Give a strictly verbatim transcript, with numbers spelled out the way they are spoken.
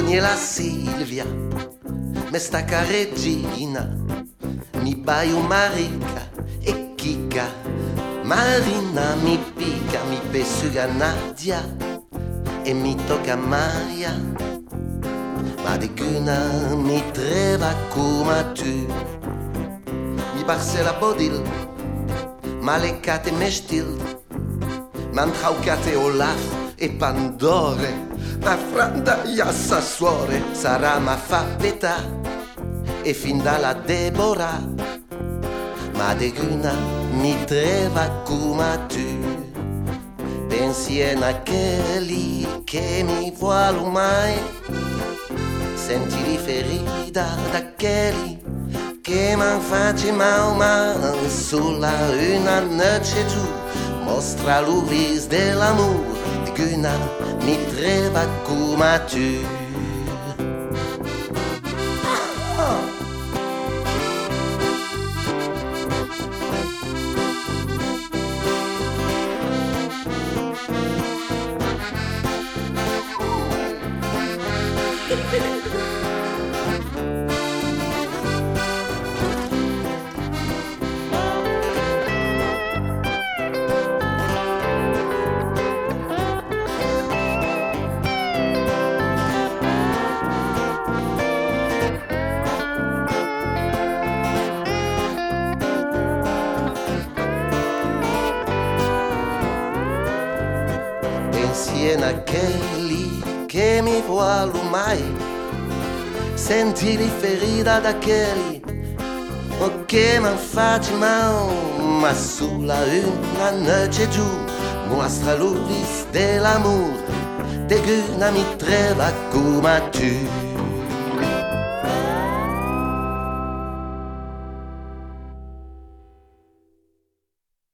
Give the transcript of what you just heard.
Daniela Silvia, me stacca Regina, mi baio Marica e Kika, Marina mi pica, mi pesuga Nadia e mi tocca Maria, ma di cuna mi treva come tu, mi passe la bodil, ma le cate me stil, man traucate Olaf e Pandore, ma franda Yassa suore sarà ma fappeta e fin dalla Deborah, ma de cuna mi treva come tu, pensiero a quelli che mi vuole mai, senti riferita da quelli che mi faccio mal sulla una noce giù, mostra l'uvis dell'amore, di cuna mi treva come tu. Insieme a quelli che mi vuole mai, senti riferita da quelli che mi faccio mal, ma sulla una noce giù, mostra l'uvis dell'amore, de cuna mi treva come tu.